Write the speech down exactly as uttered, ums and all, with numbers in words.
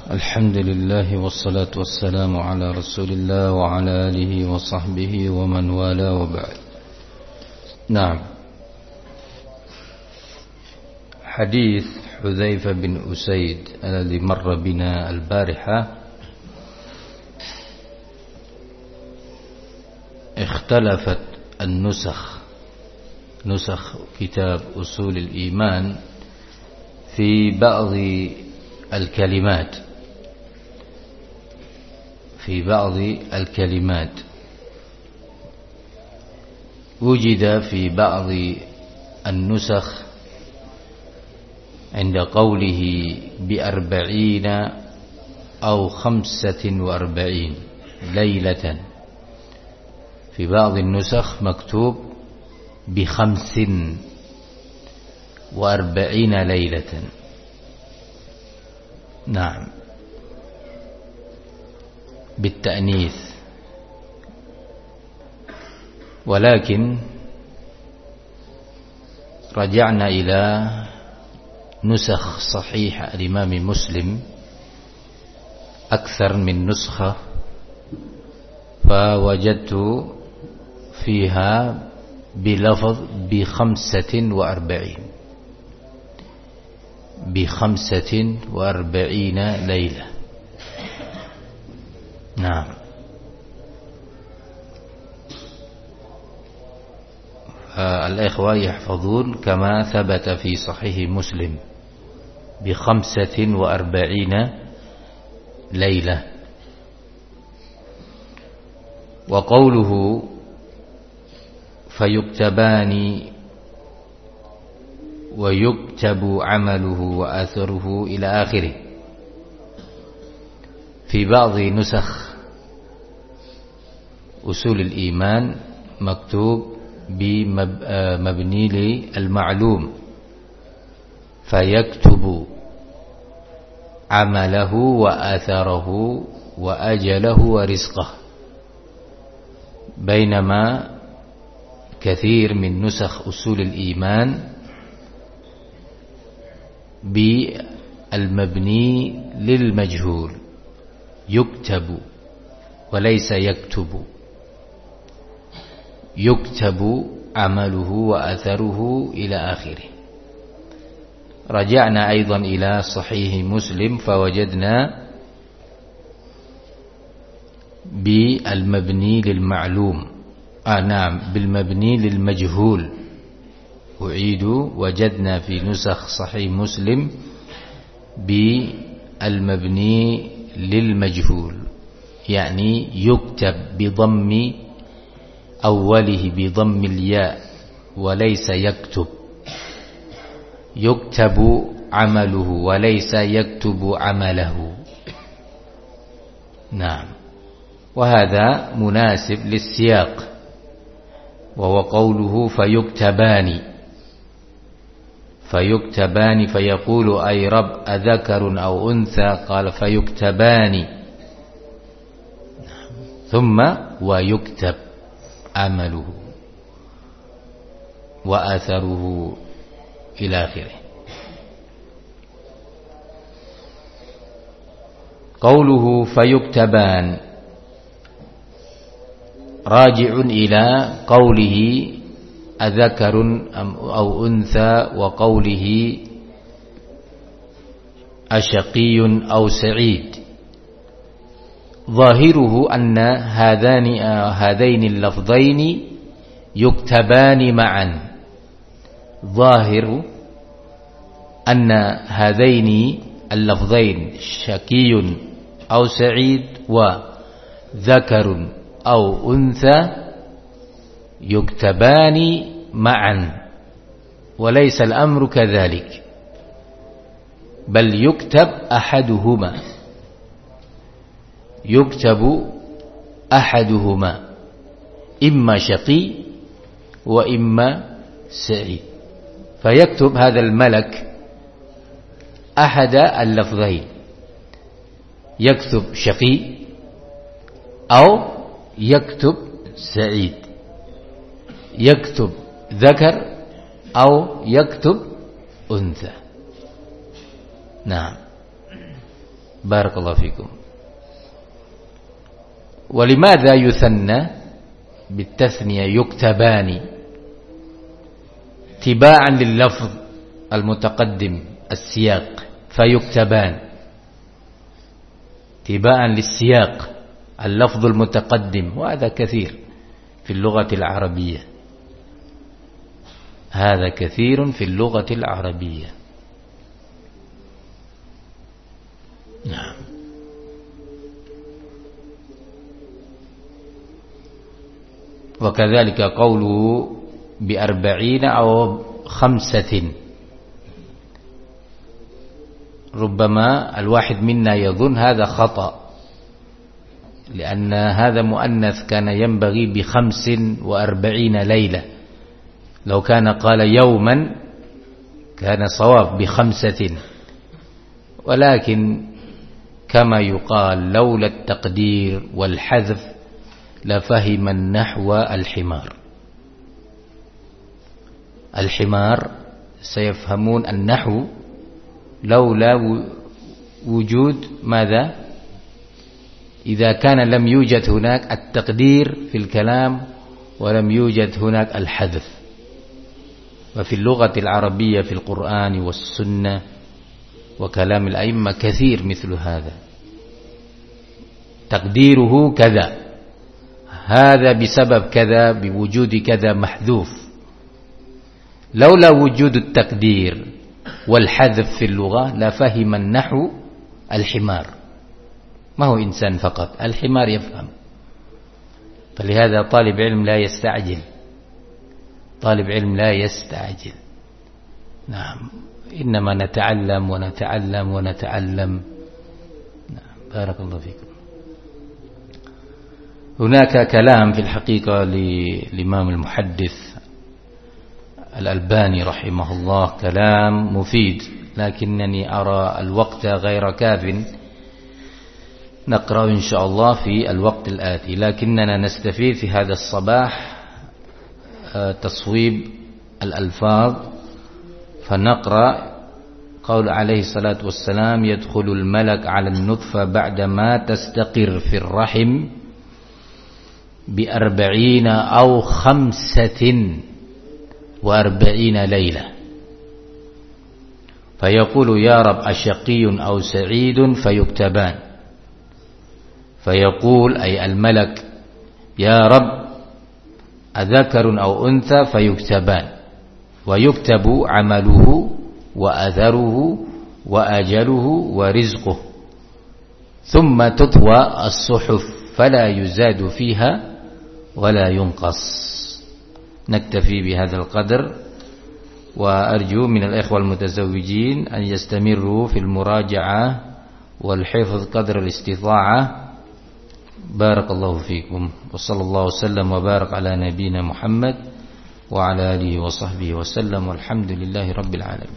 الحمد لله والصلاة والسلام على رسول الله وعلى آله وصحبه ومن والاه وبعد. نعم. حديث حذيفة بن أسيد الذي مر بنا البارحة اختلفت النسخ نسخ كتاب أصول الإيمان في بعض الكلمات في بعض الكلمات وجد في بعض النسخ عند قوله بأربعين أو خمسة وأربعين ليلة، في بعض النسخ مكتوب بخمس وأربعين ليلة. نعم، بالتأنيث، ولكن رجعنا إلى نسخ صحيح الإمام مسلم أكثر من نسخة، فوجدت فيها بلفظ بخمسة وأربعين بخمسة وأربعين ليلة. نعم. الإخوة يحفظون كما ثبت في صحيح مسلم بخمسة وأربعين ليلة. وقوله فيكتبان ويكتب عمله وأثره إلى آخره، في بعض نسخ أصول الإيمان مكتوب بمبني للمعلوم فيكتب عمله وأثره وأجله ورزقه، بينما كثير من نسخ أصول الإيمان بالمبني للمجهول يكتب وليس يكتب، يكتب عمله وأثره إلى آخره. رجعنا أيضا إلى صحيح مسلم فوجدنا بالمبني للمعلوم آه نعم بالمبني للمجهول. أعيد، وجدنا في نسخ صحيح مسلم بالمبني للمجهول، يعني يكتب بضم أوله بضم الياء وليس يكتب، يكتب عمله وليس يكتب عمله. نعم، وهذا مناسب للسياق، وهو قوله فيكتبان فيكتبان فيقول أي رب أذكر أو أنثى؟ قال فيكتبان، ثم ويكتب عمله وأثره إلى آخره. قوله فيكتبان راجع إلى قوله أذكر أو أنثى وقوله أشقي أو سعيد. ظاهره أن هذان هذين اللفظين يكتبان معا، ظاهر أن هذين اللفظين شقي أو سعيد وذكر أو أنثى يكتبان معا، وليس الأمر كذلك، بل يكتب أحدهما يكتب أحدهما إما شقي وإما سعيد، فيكتب هذا الملك أحد اللفظين، يكتب شقي أو يكتب سعيد، يكتب ذكر أو يكتب أنثى. نعم. بارك الله فيكم. ولماذا يثنى بالتثنية يكتبان؟ تباعا لللفظ المتقدم السياق، فيكتبان تباعا للسياق اللفظ المتقدم، وهذا كثير في اللغة العربية، هذا كثير في اللغة العربية. نعم. وكذلك قوله بأربعين أو خمسة، ربما الواحد منا يظن هذا خطأ، لأن هذا مؤنث كان ينبغي بخمس وأربعين ليلة، لو كان قال يوما كان صواب بخمسة، ولكن كما يقال لولا التقدير والحذف لفهم النحو الحمار. الحمار سيفهمون النحو لولا وجود ماذا؟ إذا كان لم يوجد هناك التقدير في الكلام ولم يوجد هناك الحذف. وفي اللغة العربية في القرآن والسنة وكلام الأئمة كثير مثل هذا، تقديره كذا، هذا بسبب كذا، بوجود كذا محذوف. لولا وجود التقدير والحذف في اللغة لفهم النحو الحمار، ما هو إنسان فقط، الحمار يفهم. فلهذا طالب علم لا يستعجل، طالب علم لا يستعجل. نعم، إنما نتعلم ونتعلم ونتعلم. نعم، بارك الله فيكم. هناك كلام في الحقيقة للإمام المحدث الألباني رحمه الله، كلام مفيد، لكنني أرى الوقت غير كاف، نقرأ إن شاء الله في الوقت الآتي. لكننا نستفيد في هذا الصباح تصويب الألفاظ، فنقرأ قول عليه الصلاة والسلام: يدخل الملك على النطفة بعدما تستقر في الرحم بأربعين أو خمسة وأربعين ليلة، فيقول: يا رب أشقي أو سعيد؟ فيكتبان. فيقول أي الملك: يا رب أذكر أو أنثى؟ فيكتبان، ويكتب عمله وأثره وأجله ورزقه، ثم تطوى الصحف فلا يزاد فيها ولا ينقص. نكتفي بهذا القدر، وأرجو من الإخوة المتزوجين أن يستمروا في المراجعة والحفظ قدر الاستطاعة. بارك الله فيكم، وصلى الله وسلم وبارك على نبينا محمد وعلى آله وصحبه وسلم، والحمد لله رب العالمين.